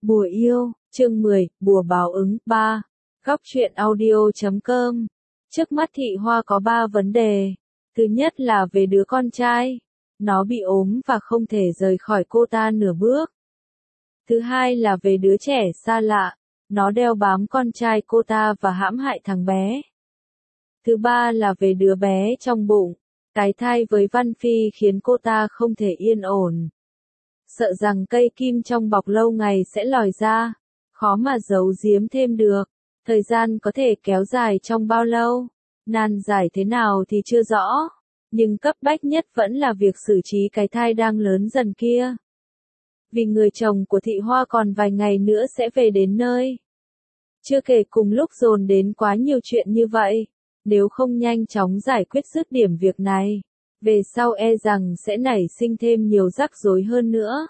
Bùa yêu, chương 10, bùa báo ứng, 3. Góc truyện audio.com. Trước mắt Thị Hoa có 3 vấn đề. Thứ nhất là về đứa con trai. Nó bị ốm và không thể rời khỏi cô ta nửa bước. Thứ hai là về đứa trẻ xa lạ. Nó đeo bám con trai cô ta và hãm hại thằng bé. Thứ ba là về đứa bé trong bụng. Cái thai với Văn Phi khiến cô ta không thể yên ổn. Sợ rằng cây kim trong bọc lâu ngày sẽ lòi ra, khó mà giấu giếm thêm được. Thời gian có thể kéo dài trong bao lâu, nan giải thế nào thì chưa rõ, nhưng cấp bách nhất vẫn là việc xử trí cái thai đang lớn dần kia. Vì người chồng của Thị Hoa còn vài ngày nữa sẽ về đến nơi. Chưa kể cùng lúc dồn đến quá nhiều chuyện như vậy, nếu không nhanh chóng giải quyết dứt điểm việc này, về sau e rằng sẽ nảy sinh thêm nhiều rắc rối hơn nữa.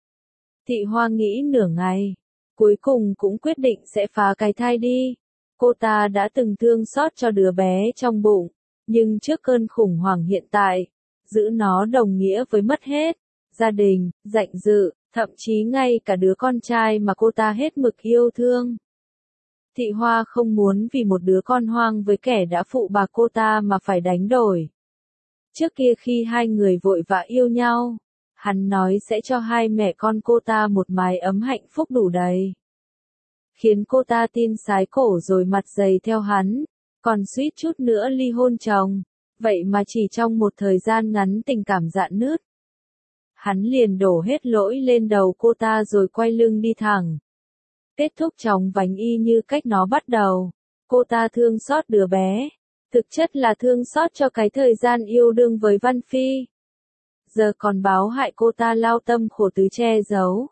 Thị Hoa nghĩ nửa ngày, cuối cùng cũng quyết định sẽ phá cái thai đi. Cô ta đã từng thương xót cho đứa bé trong bụng, nhưng trước cơn khủng hoảng hiện tại, giữ nó đồng nghĩa với mất hết gia đình, danh dự, thậm chí ngay cả đứa con trai mà cô ta hết mực yêu thương. Thị Hoa không muốn vì một đứa con hoang với kẻ đã phụ bạc cô ta mà phải đánh đổi. Trước kia khi hai người vội vã yêu nhau, hắn nói sẽ cho hai mẹ con cô ta một mái ấm hạnh phúc đủ đầy. Khiến cô ta tin sái cổ rồi mặt dày theo hắn, còn suýt chút nữa ly hôn chồng. Vậy mà chỉ trong một thời gian ngắn tình cảm rạn nứt. Hắn liền đổ hết lỗi lên đầu cô ta rồi quay lưng đi thẳng. Kết thúc chóng vánh y như cách nó bắt đầu. Cô ta thương xót đứa bé. Thực chất là thương xót cho cái thời gian yêu đương với Văn Phi. Giờ còn báo hại cô ta lao tâm khổ tứ che giấu.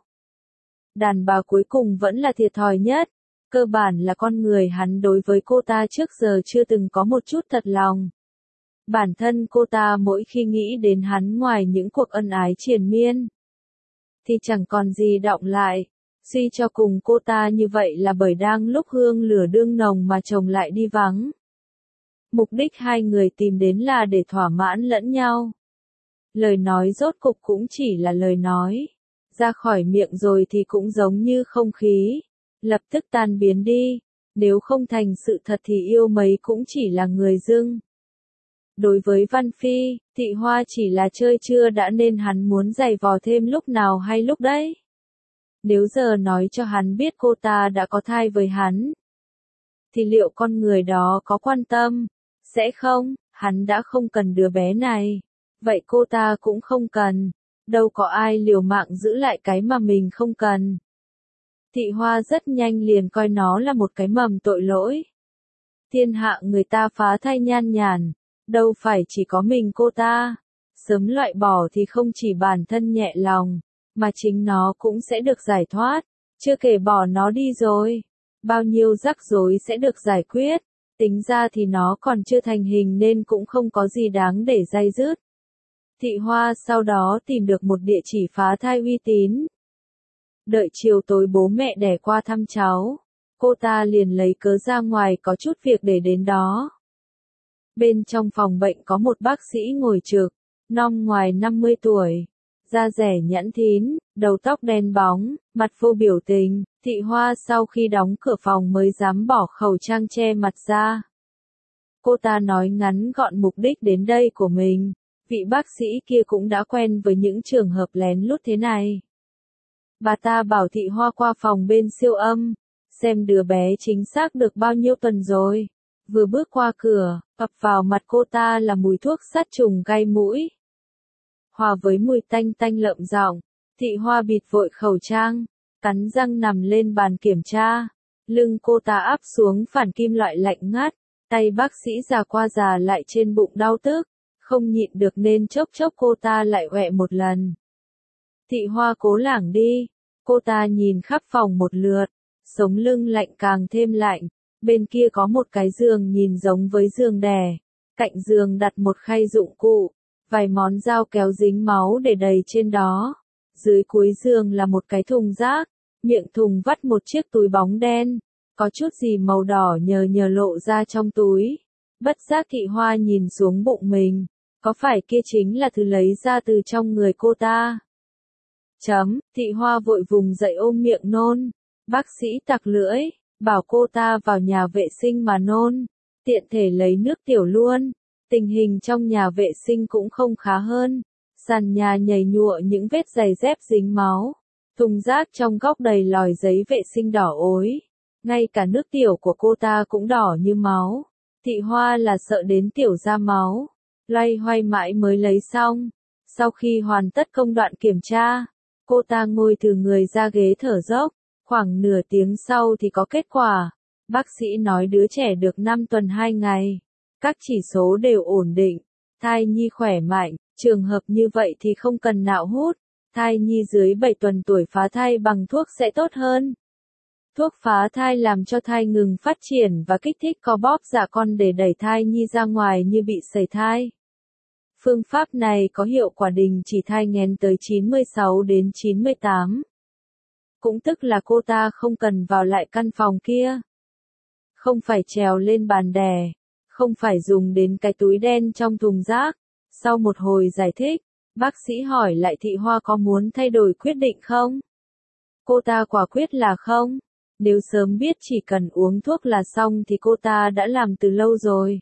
Đàn bà cuối cùng vẫn là thiệt thòi nhất. Cơ bản là con người hắn đối với cô ta trước giờ chưa từng có một chút thật lòng. Bản thân cô ta mỗi khi nghĩ đến hắn ngoài những cuộc ân ái triền miên, thì chẳng còn gì đọng lại. Suy cho cùng cô ta như vậy là bởi đang lúc hương lửa đương nồng mà chồng lại đi vắng. Mục đích hai người tìm đến là để thỏa mãn lẫn nhau. Lời nói rốt cục cũng chỉ là lời nói. Ra khỏi miệng rồi thì cũng giống như không khí. Lập tức tan biến đi. Nếu không thành sự thật thì yêu mấy cũng chỉ là người dưng. Đối với Văn Phi, Thị Hoa chỉ là chơi chưa đã nên hắn muốn giày vò thêm lúc nào hay lúc đấy. Nếu giờ nói cho hắn biết cô ta đã có thai với hắn, thì liệu con người đó có quan tâm? Sẽ không, hắn đã không cần đứa bé này. Vậy cô ta cũng không cần. Đâu có ai liều mạng giữ lại cái mà mình không cần. Thị Hoa rất nhanh liền coi nó là một cái mầm tội lỗi. Thiên hạ người ta phá thai nhan nhản, đâu phải chỉ có mình cô ta. Sớm loại bỏ thì không chỉ bản thân nhẹ lòng, mà chính nó cũng sẽ được giải thoát. Chưa kể bỏ nó đi rồi, bao nhiêu rắc rối sẽ được giải quyết. Tính ra thì nó còn chưa thành hình nên cũng không có gì đáng để day dứt. Thị Hoa sau đó tìm được một địa chỉ phá thai uy tín. Đợi chiều tối bố mẹ đẻ qua thăm cháu, cô ta liền lấy cớ ra ngoài có chút việc để đến đó. Bên trong phòng bệnh có một bác sĩ ngồi trực, non ngoài 50 tuổi, da dẻ nhẵn thín, đầu tóc đen bóng, mặt vô biểu tình. Thị Hoa sau khi đóng cửa phòng mới dám bỏ khẩu trang che mặt ra. Cô ta nói ngắn gọn mục đích đến đây của mình. Vị bác sĩ kia cũng đã quen với những trường hợp lén lút thế này. Bà ta bảo Thị Hoa qua phòng bên siêu âm, xem đứa bé chính xác được bao nhiêu tuần rồi. Vừa bước qua cửa, ập vào mặt cô ta là mùi thuốc sát trùng gai mũi. Hòa với mùi tanh tanh lợm giọng, Thị Hoa bịt vội khẩu trang, cắn răng nằm lên bàn kiểm tra. Lưng cô ta áp xuống phản kim loại lạnh ngắt, tay bác sĩ già qua già lại trên bụng đau tức, không nhịn được nên chốc chốc cô ta lại ọe một lần. Thị Hoa cố lảng đi, cô ta nhìn khắp phòng một lượt, sống lưng lạnh càng thêm lạnh. Bên kia có một cái giường nhìn giống với giường đẻ, cạnh giường đặt một khay dụng cụ, vài món dao kéo dính máu để đầy trên đó. Dưới cuối giường là một cái thùng rác, miệng thùng vắt một chiếc túi bóng đen, có chút gì màu đỏ nhờ nhờ lộ ra trong túi. Bất giác Thị Hoa nhìn xuống bụng mình, có phải kia chính là thứ lấy ra từ trong người cô ta? Thị Hoa vội vùng dậy ôm miệng nôn. Bác sĩ tặc lưỡi, bảo cô ta vào nhà vệ sinh mà nôn, tiện thể lấy nước tiểu luôn. Tình hình trong nhà vệ sinh cũng không khá hơn. Sàn nhà nhầy nhụa những vết giày dép dính máu. Thùng rác trong góc đầy lòi giấy vệ sinh đỏ ối. Ngay cả nước tiểu của cô ta cũng đỏ như máu. Thị Hoa là sợ đến tiểu ra máu. Loay hoay mãi mới lấy xong. Sau khi hoàn tất công đoạn kiểm tra, cô ta ngồi thử người ra ghế thở dốc. Khoảng nửa tiếng sau thì có kết quả. Bác sĩ nói đứa trẻ được 5 tuần 2 ngày. Các chỉ số đều ổn định. Thai nhi khỏe mạnh. Trường hợp như vậy thì không cần nạo hút. Thai nhi dưới 7 tuần tuổi phá thai bằng thuốc sẽ tốt hơn. Thuốc phá thai làm cho thai ngừng phát triển và kích thích co bóp dạ con để đẩy thai nhi ra ngoài như bị sẩy thai. Phương pháp này có hiệu quả đình chỉ thai nghén tới 96 đến 98. Cũng tức là cô ta không cần vào lại căn phòng kia. Không phải trèo lên bàn đè. Không phải dùng đến cái túi đen trong thùng rác. Sau một hồi giải thích, bác sĩ hỏi lại Thị Hoa có muốn thay đổi quyết định không? Cô ta quả quyết là không. Nếu sớm biết chỉ cần uống thuốc là xong thì cô ta đã làm từ lâu rồi.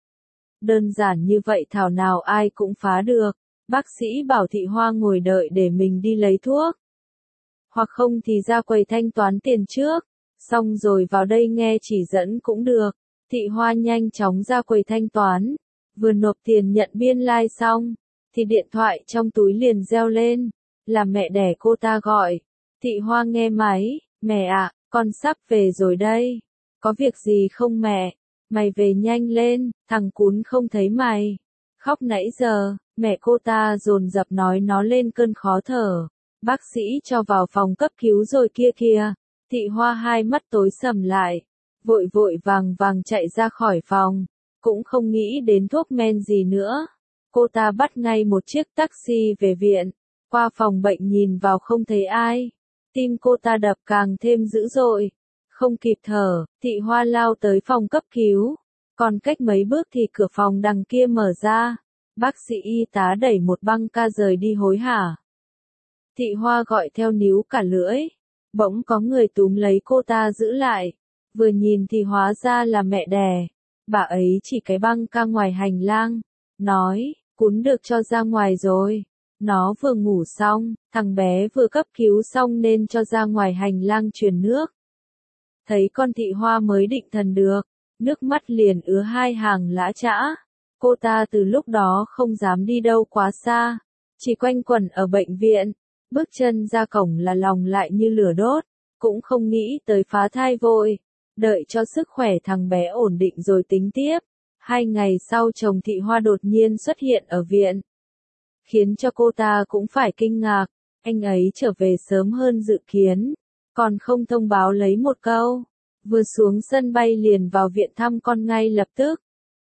Đơn giản như vậy thảo nào ai cũng phá được. Bác sĩ bảo Thị Hoa ngồi đợi để mình đi lấy thuốc. Hoặc không thì ra quầy thanh toán tiền trước. Xong rồi vào đây nghe chỉ dẫn cũng được. Thị Hoa nhanh chóng ra quầy thanh toán. Vừa nộp tiền nhận biên lai xong. Thì điện thoại trong túi liền reo lên. Là mẹ đẻ cô ta gọi. Thị Hoa nghe máy. Mẹ ạ, con sắp về rồi đây. Có việc gì không mẹ? Mày về nhanh lên, thằng cún không thấy mày. Khóc nãy giờ, mẹ cô ta dồn dập nói nó lên cơn khó thở. Bác sĩ cho vào phòng cấp cứu rồi kia kìa. Thị Hoa hai mắt tối sầm lại. Vội vội vàng vàng chạy ra khỏi phòng. Cũng không nghĩ đến thuốc men gì nữa. Cô ta bắt ngay một chiếc taxi về viện. Qua phòng bệnh nhìn vào không thấy ai. Tim cô ta đập càng thêm dữ dội. Không kịp thở, Thị Hoa lao tới phòng cấp cứu. Còn cách mấy bước thì cửa phòng đằng kia mở ra. Bác sĩ y tá đẩy một băng ca rời đi hối hả. Thị Hoa gọi theo níu cả lưỡi. Bỗng có người túm lấy cô ta giữ lại. Vừa nhìn thì hóa ra là mẹ đẻ. Bà ấy chỉ cái băng ca ngoài hành lang. Nói, cún được cho ra ngoài rồi. Nó vừa ngủ xong, thằng bé vừa cấp cứu xong nên cho ra ngoài hành lang truyền nước. Thấy con Thị Hoa mới định thần được, nước mắt liền ứa hai hàng lã chã. Cô ta từ lúc đó không dám đi đâu quá xa, chỉ quanh quẩn ở bệnh viện. Bước chân ra cổng là lòng lại như lửa đốt, cũng không nghĩ tới phá thai vội. Đợi cho sức khỏe thằng bé ổn định rồi tính tiếp. 2 ngày sau chồng Thị Hoa đột nhiên xuất hiện ở viện. Khiến cho cô ta cũng phải kinh ngạc, anh ấy trở về sớm hơn dự kiến, còn không thông báo lấy một câu. Vừa xuống sân bay liền vào viện thăm con ngay lập tức.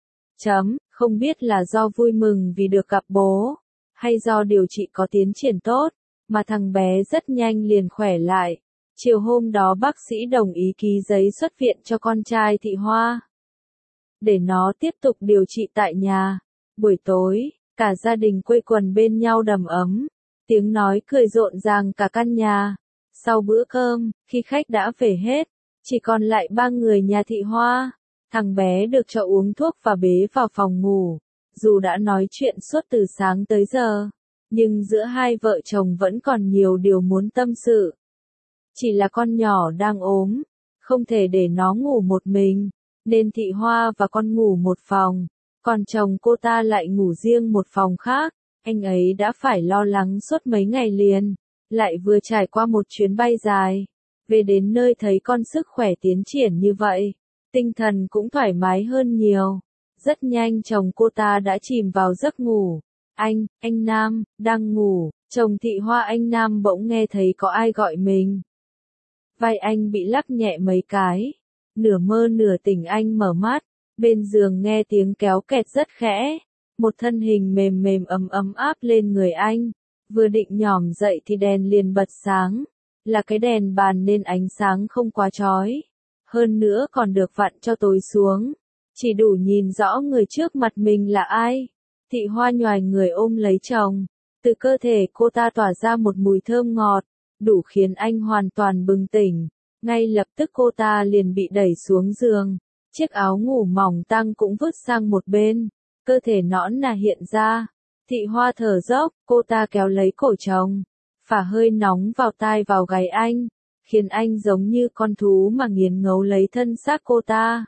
Không biết là do vui mừng vì được gặp bố, hay do điều trị có tiến triển tốt, mà thằng bé rất nhanh liền khỏe lại. Chiều hôm đó bác sĩ đồng ý ký giấy xuất viện cho con trai Thị Hoa. Để nó tiếp tục điều trị tại nhà. Buổi tối, cả gia đình quây quần bên nhau đầm ấm. Tiếng nói cười rộn ràng cả căn nhà. Sau bữa cơm, khi khách đã về hết, chỉ còn lại 3 người nhà Thị Hoa. Thằng bé được cho uống thuốc và bế vào phòng ngủ. Dù đã nói chuyện suốt từ sáng tới giờ, nhưng giữa hai vợ chồng vẫn còn nhiều điều muốn tâm sự. Chỉ là con nhỏ đang ốm, không thể để nó ngủ một mình, nên Thị Hoa và con ngủ một phòng, còn chồng cô ta lại ngủ riêng một phòng khác. Anh ấy đã phải lo lắng suốt mấy ngày liền, lại vừa trải qua một chuyến bay dài. Về đến nơi thấy con sức khỏe tiến triển như vậy, tinh thần cũng thoải mái hơn nhiều. Rất nhanh chồng cô ta đã chìm vào giấc ngủ. Anh Nam, đang ngủ. Chồng Thị Hoa anh Nam bỗng nghe thấy có ai gọi mình. Vai anh bị lắc nhẹ mấy cái. Nửa mơ nửa tỉnh anh mở mắt. Bên giường nghe tiếng kéo kẹt rất khẽ. Một thân hình mềm mềm ấm áp lên người anh. Vừa định nhòm dậy thì đèn liền bật sáng. Là cái đèn bàn nên ánh sáng không quá chói. Hơn nữa còn được vặn cho tối xuống. Chỉ đủ nhìn rõ người trước mặt mình là ai. Thị Hoa nhoài người ôm lấy chồng. Từ cơ thể cô ta tỏa ra một mùi thơm ngọt, đủ khiến anh hoàn toàn bừng tỉnh. Ngay lập tức cô ta liền bị đẩy xuống giường, chiếc áo ngủ mỏng tang cũng vứt sang một bên, cơ thể nõn nà hiện ra. Thị Hoa thở dốc, cô ta kéo lấy cổ chồng, phả hơi nóng vào tai vào gáy anh, khiến anh giống như con thú mà nghiến ngấu lấy thân xác cô ta.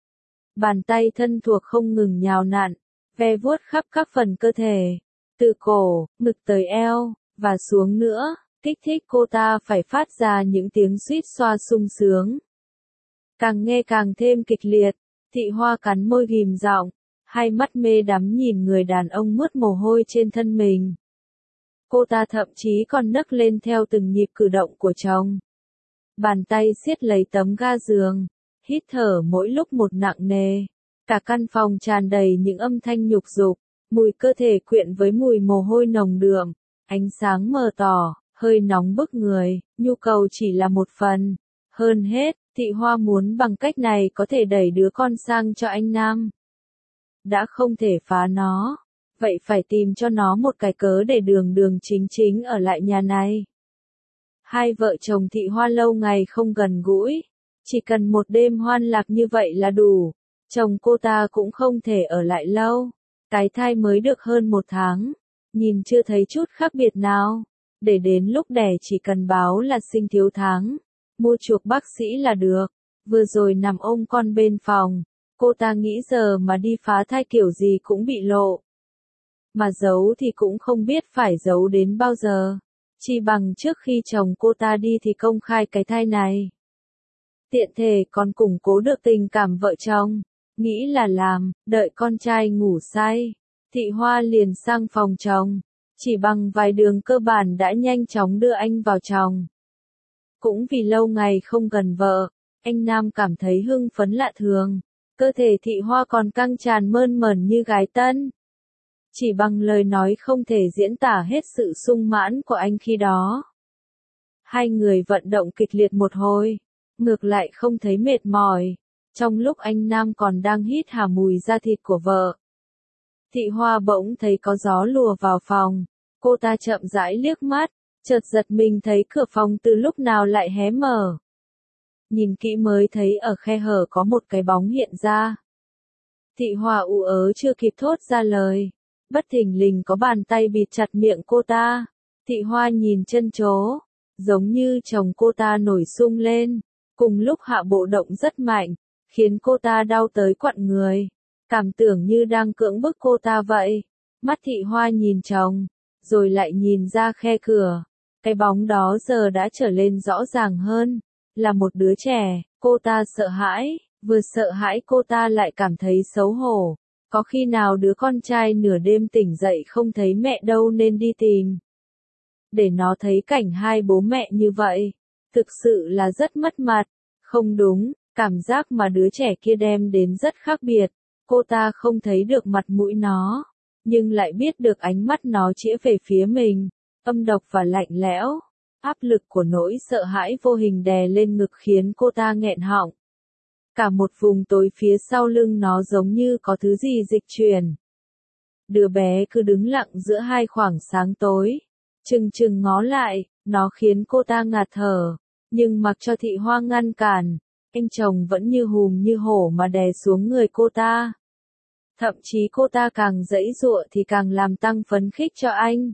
Bàn tay thân thuộc không ngừng nhào nặn, ve vuốt khắp các phần cơ thể, từ cổ, ngực tới eo, và xuống nữa, kích thích cô ta phải phát ra những tiếng suýt xoa sung sướng. Càng nghe càng thêm kịch liệt, Thị Hoa cắn môi ghim giọng, hai mắt mê đắm nhìn người đàn ông mướt mồ hôi trên thân mình. Cô ta thậm chí còn nấc lên theo từng nhịp cử động của chồng. Bàn tay siết lấy tấm ga giường, hít thở mỗi lúc một nặng nề. Cả căn phòng tràn đầy những âm thanh nhục dục, mùi cơ thể quyện với mùi mồ hôi nồng đượm, ánh sáng mờ tỏ, hơi nóng bức người, nhu cầu chỉ là một phần. Hơn hết, Thị Hoa muốn bằng cách này có thể đẩy đứa con sang cho anh Nam. Đã không thể phá nó, vậy phải tìm cho nó một cái cớ để đường đường chính chính ở lại nhà này. Hai vợ chồng Thị Hoa lâu ngày không gần gũi, chỉ cần một đêm hoan lạc như vậy là đủ. Chồng cô ta cũng không thể ở lại lâu, cái thai mới được hơn 1 tháng, nhìn chưa thấy chút khác biệt nào, để đến lúc đẻ chỉ cần báo là sinh thiếu tháng, mua chuộc bác sĩ là được. Vừa rồi nằm ôm con bên phòng, cô ta nghĩ giờ mà đi phá thai kiểu gì cũng bị lộ. Mà giấu thì cũng không biết phải giấu đến bao giờ, chỉ bằng trước khi chồng cô ta đi thì công khai cái thai này. Tiện thể còn củng cố được tình cảm vợ chồng. Nghĩ là làm, đợi con trai ngủ say, Thị Hoa liền sang phòng chồng, chỉ bằng vài đường cơ bản đã nhanh chóng đưa anh vào chồng. Cũng vì lâu ngày không gần vợ, anh Nam cảm thấy hưng phấn lạ thường, cơ thể Thị Hoa còn căng tràn mơn mởn như gái tân. Chỉ bằng lời nói không thể diễn tả hết sự sung mãn của anh khi đó. Hai người vận động kịch liệt một hồi, ngược lại không thấy mệt mỏi. Trong lúc anh Nam còn đang hít hà mùi da thịt của vợ, Thị Hoa bỗng thấy có gió lùa vào phòng. Cô ta chậm rãi liếc mắt, chợt giật mình thấy cửa phòng từ lúc nào lại hé mở. Nhìn kỹ mới thấy ở khe hở có một cái bóng hiện ra. Thị Hoa ù ớ chưa kịp thốt ra lời, bất thình lình có bàn tay bịt chặt miệng cô ta. Thị Hoa nhìn chân chó, giống như chồng cô ta nổi sung lên, cùng lúc hạ bộ động rất mạnh, khiến cô ta đau tới quặn người, cảm tưởng như đang cưỡng bức cô ta vậy. Mắt Thị Hoa nhìn chồng, rồi lại nhìn ra khe cửa, cái bóng đó giờ đã trở lên rõ ràng hơn, là một đứa trẻ. Cô ta sợ hãi, vừa sợ hãi cô ta lại cảm thấy xấu hổ. Có khi nào đứa con trai nửa đêm tỉnh dậy không thấy mẹ đâu nên đi tìm, để nó thấy cảnh hai bố mẹ như vậy, thực sự là rất mất mặt. Không đúng, cảm giác mà đứa trẻ kia đem đến rất khác biệt. Cô ta không thấy được mặt mũi nó, nhưng lại biết được ánh mắt nó chĩa về phía mình, âm độc và lạnh lẽo. Áp lực của nỗi sợ hãi vô hình đè lên ngực khiến cô ta nghẹn họng. Cả một vùng tối phía sau lưng nó giống như có thứ gì dịch chuyển. Đứa bé cứ đứng lặng giữa hai khoảng sáng tối, chừng chừng ngó lại, nó khiến cô ta ngạt thở, nhưng mặc cho Thị Hoa ngăn cản, anh chồng vẫn như hùm như hổ mà đè xuống người cô ta. Thậm chí cô ta càng giãy giụa thì càng làm tăng phấn khích cho anh.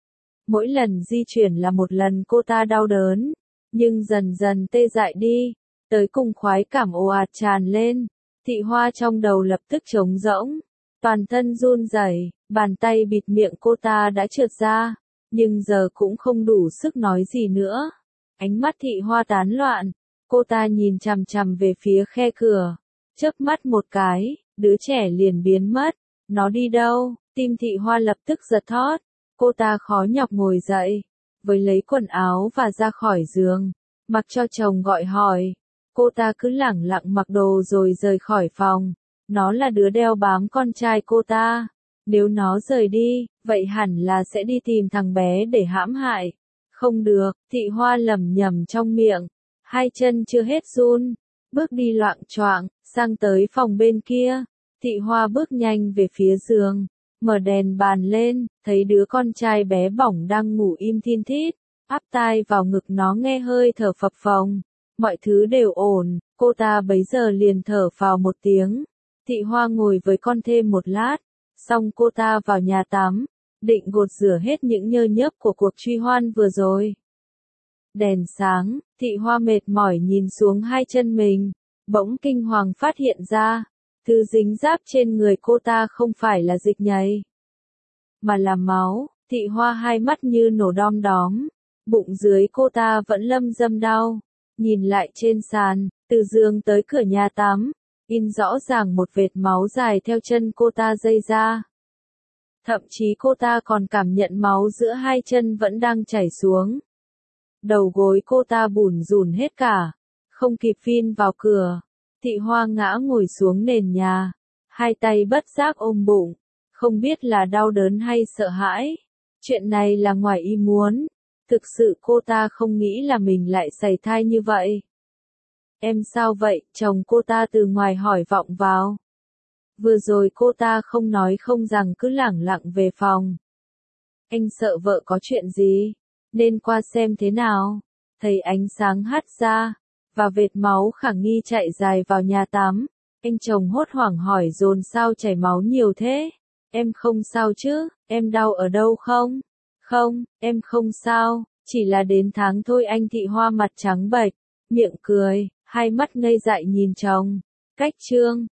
Mỗi lần di chuyển là một lần cô ta đau đớn, nhưng dần dần tê dại đi, tới cùng khoái cảm ồ ạt tràn lên. Thị Hoa trong đầu lập tức trống rỗng, toàn thân run rẩy, bàn tay bịt miệng cô ta đã trượt ra, nhưng giờ cũng không đủ sức nói gì nữa. Ánh mắt Thị Hoa tán loạn, cô ta nhìn chằm chằm về phía khe cửa, chớp mắt một cái, đứa trẻ liền biến mất. Nó đi đâu? Tim Thị Hoa lập tức giật thót. Cô ta khó nhọc ngồi dậy, với lấy quần áo và ra khỏi giường, mặc cho chồng gọi hỏi. Cô ta cứ lẳng lặng mặc đồ rồi rời khỏi phòng. Nó là đứa đeo bám con trai cô ta. Nếu nó rời đi, vậy hẳn là sẽ đi tìm thằng bé để hãm hại. Không được, Thị Hoa lẩm nhẩm trong miệng, hai chân chưa hết run, bước đi loạng choạng sang tới phòng bên kia. Thị Hoa bước nhanh về phía giường, Mở đèn bàn lên, thấy đứa con trai bé bỏng đang ngủ im thin thít, áp tai vào ngực nó nghe hơi thở phập phồng. Mọi thứ đều ổn, cô ta bấy giờ liền thở phào một tiếng. Thị Hoa ngồi với con thêm một lát, xong cô ta vào nhà tắm, định gột rửa hết những nhơ nhớp của cuộc truy hoan vừa rồi. Đèn sáng, Thị Hoa mệt mỏi nhìn xuống hai chân mình, bỗng kinh hoàng phát hiện ra, thứ dính giáp trên người cô ta không phải là dịch nhầy, mà là máu. Thị Hoa hai mắt như nổ đom đóm, bụng dưới cô ta vẫn lâm dâm đau. Nhìn lại trên sàn, từ giường tới cửa nhà tắm, in rõ ràng một vệt máu dài theo chân cô ta dây ra. Thậm chí cô ta còn cảm nhận máu giữa hai chân vẫn đang chảy xuống. Đầu gối cô ta bủn rủn hết cả, không kịp phin vào cửa. Thị Hoa ngã ngồi xuống nền nhà, hai tay bất giác ôm bụng, không biết là đau đớn hay sợ hãi. Chuyện này là ngoài ý muốn. Thực sự cô ta không nghĩ là mình lại sảy thai như vậy. Em sao vậy? Chồng cô ta từ ngoài hỏi vọng vào. Vừa rồi cô ta không nói không rằng cứ lẳng lặng về phòng. Anh sợ vợ có chuyện gì, nên qua xem thế nào. Thấy ánh sáng hắt ra, và vệt máu khả nghi chạy dài vào nhà tắm. Anh chồng hốt hoảng hỏi dồn sao chảy máu nhiều thế? Em không sao chứ, em đau ở đâu không? Không, em không sao, chỉ là đến tháng thôi. Anh Thị Hoa mặt trắng bệch, miệng cười, hai mắt ngây dại nhìn chồng. Cách chương